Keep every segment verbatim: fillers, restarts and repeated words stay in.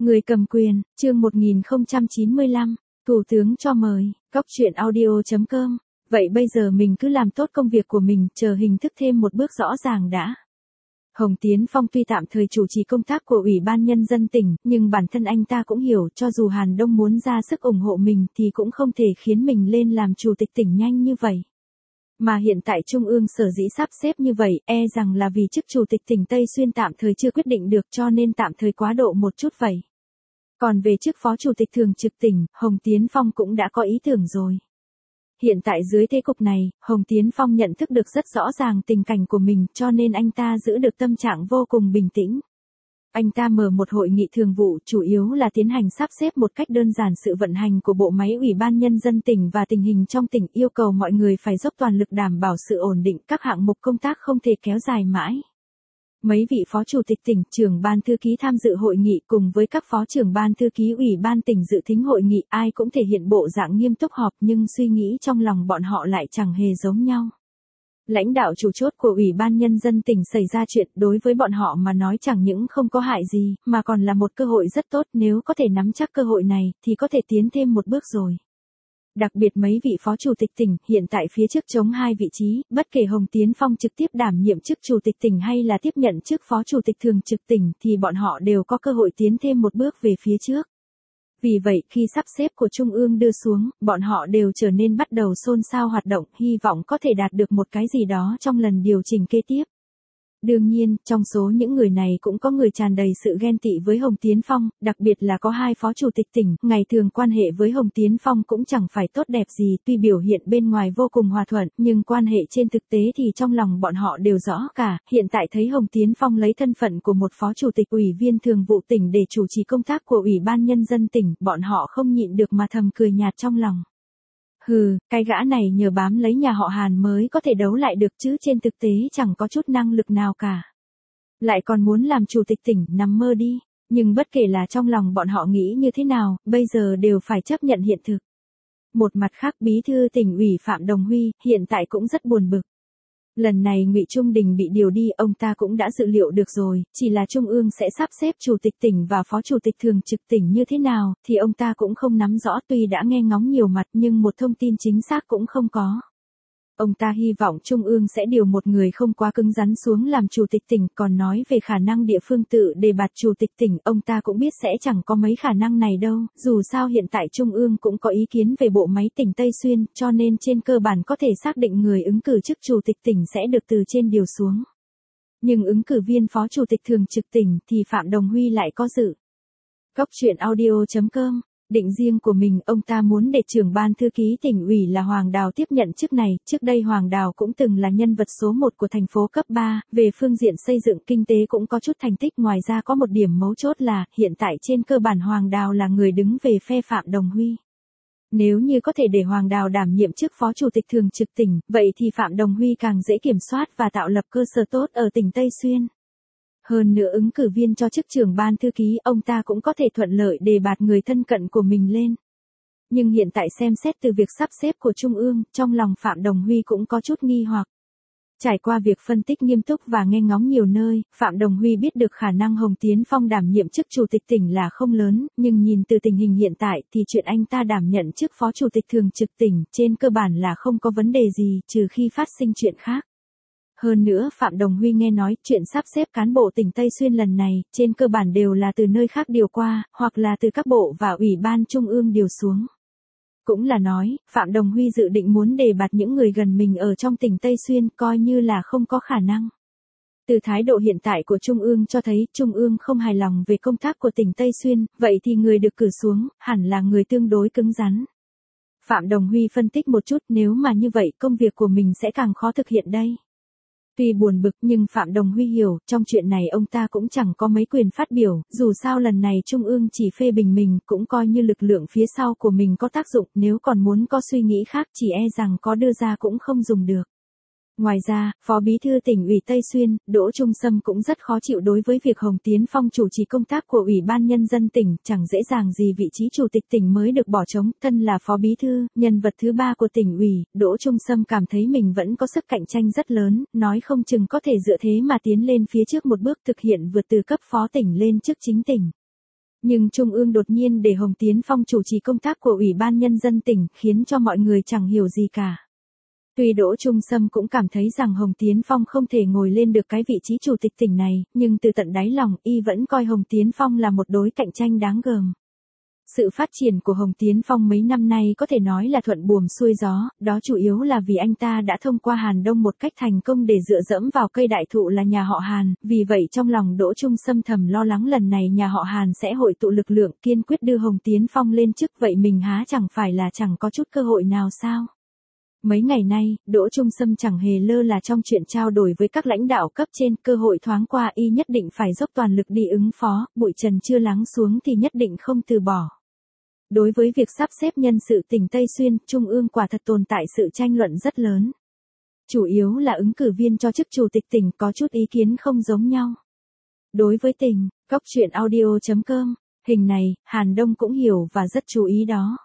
Người cầm quyền, chương một nghìn không trăm chín mươi lăm, Thủ tướng cho mời, góc chuyện audio chấm com. Vậy bây giờ mình cứ làm tốt công việc của mình, chờ hình thức thêm một bước rõ ràng đã. Hồng Tiến Phong tuy tạm thời chủ trì công tác của Ủy ban Nhân dân tỉnh, nhưng bản thân anh ta cũng hiểu cho dù Hàn Đông muốn ra sức ủng hộ mình thì cũng không thể khiến mình lên làm chủ tịch tỉnh nhanh như vậy. Mà hiện tại Trung ương sở dĩ sắp xếp như vậy, e rằng là vì chức chủ tịch tỉnh Tây Xuyên tạm thời chưa quyết định được cho nên tạm thời quá độ một chút vậy. Còn về chức phó chủ tịch thường trực tỉnh, Hồng Tiến Phong cũng đã có ý tưởng rồi. Hiện tại dưới thế cục này, Hồng Tiến Phong nhận thức được rất rõ ràng tình cảnh của mình cho nên anh ta giữ được tâm trạng vô cùng bình tĩnh. Anh ta mở một hội nghị thường vụ chủ yếu là tiến hành sắp xếp một cách đơn giản sự vận hành của bộ máy Ủy ban Nhân dân tỉnh và tình hình trong tỉnh, yêu cầu mọi người phải dốc toàn lực đảm bảo sự ổn định, các hạng mục công tác không thể kéo dài mãi. Mấy vị phó chủ tịch tỉnh, trưởng ban thư ký tham dự hội nghị cùng với các phó trưởng ban thư ký Ủy ban tỉnh dự thính hội nghị, ai cũng thể hiện bộ dạng nghiêm túc họp nhưng suy nghĩ trong lòng bọn họ lại chẳng hề giống nhau. Lãnh đạo chủ chốt của Ủy ban Nhân dân tỉnh xảy ra chuyện đối với bọn họ mà nói chẳng những không có hại gì, mà còn là một cơ hội rất tốt, nếu có thể nắm chắc cơ hội này, thì có thể tiến thêm một bước rồi. Đặc biệt mấy vị phó chủ tịch tỉnh, hiện tại phía trước trống hai vị trí, bất kể Hồng Tiến Phong trực tiếp đảm nhiệm chức chủ tịch tỉnh hay là tiếp nhận chức phó chủ tịch thường trực tỉnh thì bọn họ đều có cơ hội tiến thêm một bước về phía trước. Vì vậy, khi sắp xếp của Trung ương đưa xuống, bọn họ đều trở nên bắt đầu xôn xao hoạt động, hy vọng có thể đạt được một cái gì đó trong lần điều chỉnh kế tiếp. Đương nhiên, trong số những người này cũng có người tràn đầy sự ghen tị với Hồng Tiến Phong, đặc biệt là có hai phó chủ tịch tỉnh, ngày thường quan hệ với Hồng Tiến Phong cũng chẳng phải tốt đẹp gì, tuy biểu hiện bên ngoài vô cùng hòa thuận, nhưng quan hệ trên thực tế thì trong lòng bọn họ đều rõ cả, hiện tại thấy Hồng Tiến Phong lấy thân phận của một phó chủ tịch ủy viên thường vụ tỉnh để chủ trì công tác của Ủy ban Nhân dân tỉnh, bọn họ không nhịn được mà thầm cười nhạt trong lòng. Hừ, cái gã này nhờ bám lấy nhà họ Hàn mới có thể đấu lại được chứ trên thực tế chẳng có chút năng lực nào cả. Lại còn muốn làm chủ tịch tỉnh, nằm mơ đi. Nhưng bất kể là trong lòng bọn họ nghĩ như thế nào, bây giờ đều phải chấp nhận hiện thực. Một mặt khác, bí thư tỉnh ủy Phạm Đồng Huy hiện tại cũng rất buồn bực. Lần này Ngụy Trung Đình bị điều đi, ông ta cũng đã dự liệu được rồi, chỉ là Trung ương sẽ sắp xếp chủ tịch tỉnh và phó chủ tịch thường trực tỉnh như thế nào, thì ông ta cũng không nắm rõ, tuy đã nghe ngóng nhiều mặt nhưng một thông tin chính xác cũng không có. Ông ta hy vọng Trung ương sẽ điều một người không quá cứng rắn xuống làm chủ tịch tỉnh, còn nói về khả năng địa phương tự đề bạt chủ tịch tỉnh, ông ta cũng biết sẽ chẳng có mấy khả năng này đâu, dù sao hiện tại Trung ương cũng có ý kiến về bộ máy tỉnh Tây Xuyên, cho nên trên cơ bản có thể xác định người ứng cử chức chủ tịch tỉnh sẽ được từ trên điều xuống. Nhưng ứng cử viên phó chủ tịch thường trực tỉnh thì Phạm Đồng Huy lại có dự. Góc chuyện audio chấm com. Định riêng của mình, ông ta muốn để trưởng ban thư ký tỉnh ủy là Hoàng Đào tiếp nhận chức này, trước đây Hoàng Đào cũng từng là nhân vật số một của thành phố cấp ba, về phương diện xây dựng kinh tế cũng có chút thành tích, ngoài ra có một điểm mấu chốt là, hiện tại trên cơ bản Hoàng Đào là người đứng về phe Phạm Đồng Huy. Nếu như có thể để Hoàng Đào đảm nhiệm chức phó chủ tịch thường trực tỉnh, vậy thì Phạm Đồng Huy càng dễ kiểm soát và tạo lập cơ sở tốt ở tỉnh Tây Xuyên. Hơn nữa ứng cử viên cho chức trưởng ban thư ký, ông ta cũng có thể thuận lợi đề bạt người thân cận của mình lên. Nhưng hiện tại xem xét từ việc sắp xếp của Trung ương, trong lòng Phạm Đồng Huy cũng có chút nghi hoặc. Trải qua việc phân tích nghiêm túc và nghe ngóng nhiều nơi, Phạm Đồng Huy biết được khả năng Hồng Tiến Phong đảm nhiệm chức chủ tịch tỉnh là không lớn, nhưng nhìn từ tình hình hiện tại thì chuyện anh ta đảm nhận chức phó chủ tịch thường trực tỉnh trên cơ bản là không có vấn đề gì, trừ khi phát sinh chuyện khác. Hơn nữa, Phạm Đồng Huy nghe nói chuyện sắp xếp cán bộ tỉnh Tây Xuyên lần này, trên cơ bản đều là từ nơi khác điều qua, hoặc là từ các bộ và ủy ban trung ương điều xuống. Cũng là nói, Phạm Đồng Huy dự định muốn đề bạt những người gần mình ở trong tỉnh Tây Xuyên, coi như là không có khả năng. Từ thái độ hiện tại của Trung ương cho thấy Trung ương không hài lòng về công tác của tỉnh Tây Xuyên, vậy thì người được cử xuống, hẳn là người tương đối cứng rắn. Phạm Đồng Huy phân tích một chút, nếu mà như vậy công việc của mình sẽ càng khó thực hiện đây. Tuy buồn bực nhưng Phạm Đồng Huy hiểu, trong chuyện này ông ta cũng chẳng có mấy quyền phát biểu, dù sao lần này Trung ương chỉ phê bình mình, cũng coi như lực lượng phía sau của mình có tác dụng, nếu còn muốn có suy nghĩ khác chỉ e rằng có đưa ra cũng không dùng được. Ngoài ra, Phó Bí thư tỉnh ủy Tây Xuyên, Đỗ Trung Sâm cũng rất khó chịu đối với việc Hồng Tiến Phong chủ trì công tác của Ủy ban Nhân dân tỉnh, chẳng dễ dàng gì vị trí chủ tịch tỉnh mới được bỏ trống, thân là Phó Bí thư, nhân vật thứ ba của tỉnh ủy, Đỗ Trung Sâm cảm thấy mình vẫn có sức cạnh tranh rất lớn, nói không chừng có thể dựa thế mà tiến lên phía trước một bước thực hiện vượt từ cấp phó tỉnh lên chức chính tỉnh. Nhưng Trung ương đột nhiên để Hồng Tiến Phong chủ trì công tác của Ủy ban Nhân dân tỉnh, khiến cho mọi người chẳng hiểu gì cả. Tuy Đỗ Trung Sâm cũng cảm thấy rằng Hồng Tiến Phong không thể ngồi lên được cái vị trí chủ tịch tỉnh này, nhưng từ tận đáy lòng, y vẫn coi Hồng Tiến Phong là một đối cạnh tranh đáng gờm. Sự phát triển của Hồng Tiến Phong mấy năm nay có thể nói là thuận buồm xuôi gió, đó chủ yếu là vì anh ta đã thông qua Hàn Đông một cách thành công để dựa dẫm vào cây đại thụ là nhà họ Hàn, vì vậy trong lòng Đỗ Trung Sâm thầm lo lắng lần này nhà họ Hàn sẽ hội tụ lực lượng kiên quyết đưa Hồng Tiến Phong lên chức, vậy mình há chẳng phải là chẳng có chút cơ hội nào sao? Mấy ngày nay, Đỗ Trung Sâm chẳng hề lơ là trong chuyện trao đổi với các lãnh đạo cấp trên, cơ hội thoáng qua y nhất định phải dốc toàn lực đi ứng phó, bụi trần chưa lắng xuống thì nhất định không từ bỏ. Đối với việc sắp xếp nhân sự tỉnh Tây Xuyên, Trung ương quả thật tồn tại sự tranh luận rất lớn. Chủ yếu là ứng cử viên cho chức chủ tịch tỉnh có chút ý kiến không giống nhau. Đối với tỉnh, Cóc Truyện Audio chấm com, hình này, Hàn Đông cũng hiểu và rất chú ý đó.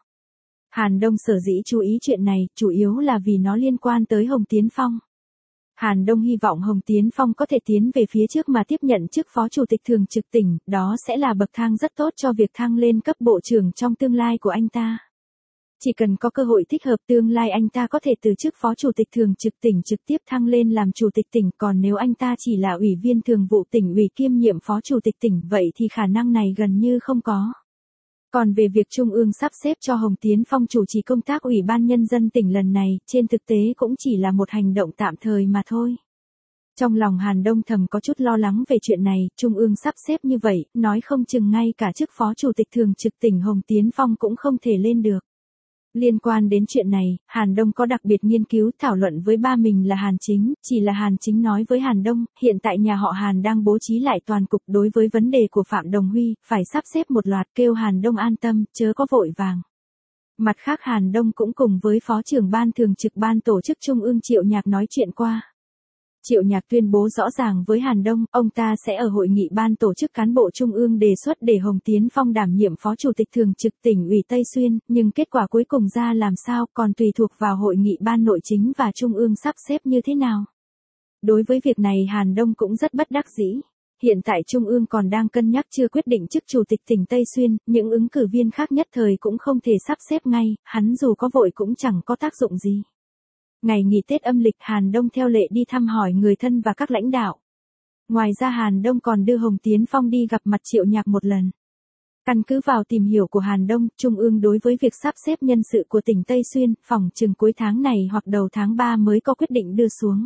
Hàn Đông sở dĩ chú ý chuyện này, chủ yếu là vì nó liên quan tới Hồng Tiến Phong. Hàn Đông hy vọng Hồng Tiến Phong có thể tiến về phía trước mà tiếp nhận chức phó chủ tịch thường trực tỉnh, đó sẽ là bậc thang rất tốt cho việc thăng lên cấp bộ trưởng trong tương lai của anh ta. Chỉ cần có cơ hội thích hợp tương lai anh ta có thể từ chức phó chủ tịch thường trực tỉnh trực tiếp thăng lên làm chủ tịch tỉnh, còn nếu anh ta chỉ là ủy viên thường vụ tỉnh ủy kiêm nhiệm phó chủ tịch tỉnh vậy thì khả năng này gần như không có. Còn về việc Trung ương sắp xếp cho Hồng Tiến Phong chủ trì công tác Ủy ban Nhân dân tỉnh lần này, trên thực tế cũng chỉ là một hành động tạm thời mà thôi. Trong lòng Hàn Đông thầm có chút lo lắng về chuyện này, Trung ương sắp xếp như vậy, nói không chừng ngay cả chức phó chủ tịch thường trực tỉnh Hồng Tiến Phong cũng không thể lên được. Liên quan đến chuyện này, Hàn Đông có đặc biệt nghiên cứu thảo luận với ba mình là Hàn Chính, chỉ là Hàn Chính nói với Hàn Đông, hiện tại nhà họ Hàn đang bố trí lại toàn cục đối với vấn đề của Phạm Đồng Huy, phải sắp xếp một loạt, kêu Hàn Đông an tâm, chớ có vội vàng. Mặt khác Hàn Đông cũng cùng với Phó trưởng ban thường trực ban tổ chức Trung ương Triệu Nhạc nói chuyện qua. Triệu Nhạc tuyên bố rõ ràng với Hàn Đông, ông ta sẽ ở hội nghị ban tổ chức cán bộ Trung ương đề xuất để Hồng Tiến Phong đảm nhiệm phó chủ tịch thường trực tỉnh ủy Tây Xuyên, nhưng kết quả cuối cùng ra làm sao còn tùy thuộc vào hội nghị ban nội chính và Trung ương sắp xếp như thế nào. Đối với việc này Hàn Đông cũng rất bất đắc dĩ. Hiện tại Trung ương còn đang cân nhắc chưa quyết định chức chủ tịch tỉnh Tây Xuyên, những ứng cử viên khác nhất thời cũng không thể sắp xếp ngay, hắn dù có vội cũng chẳng có tác dụng gì. Ngày nghỉ Tết âm lịch Hàn Đông theo lệ đi thăm hỏi người thân và các lãnh đạo. Ngoài ra Hàn Đông còn đưa Hồng Tiến Phong đi gặp mặt Triệu Nhạc một lần. Căn cứ vào tìm hiểu của Hàn Đông, Trung ương đối với việc sắp xếp nhân sự của tỉnh Tây Xuyên, phỏng chừng cuối tháng này hoặc đầu tháng ba mới có quyết định đưa xuống.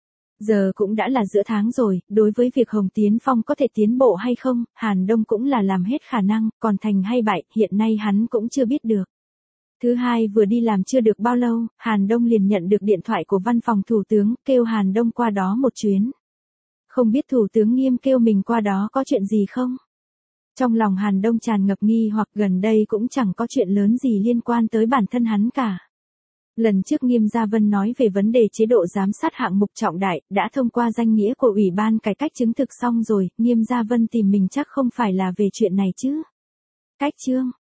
Giờ cũng đã là giữa tháng rồi, đối với việc Hồng Tiến Phong có thể tiến bộ hay không, Hàn Đông cũng là làm hết khả năng, còn thành hay bại, hiện nay hắn cũng chưa biết được. Thứ hai vừa đi làm chưa được bao lâu, Hàn Đông liền nhận được điện thoại của văn phòng thủ tướng, kêu Hàn Đông qua đó một chuyến. Không biết thủ tướng Nghiêm kêu mình qua đó có chuyện gì không? Trong lòng Hàn Đông tràn ngập nghi hoặc gần đây cũng chẳng có chuyện lớn gì liên quan tới bản thân hắn cả. Lần trước Nghiêm Gia Vân nói về vấn đề chế độ giám sát hạng mục trọng đại, đã thông qua danh nghĩa của Ủy ban cải cách chứng thực xong rồi, Nghiêm Gia Vân tìm mình chắc không phải là về chuyện này chứ. Cách chương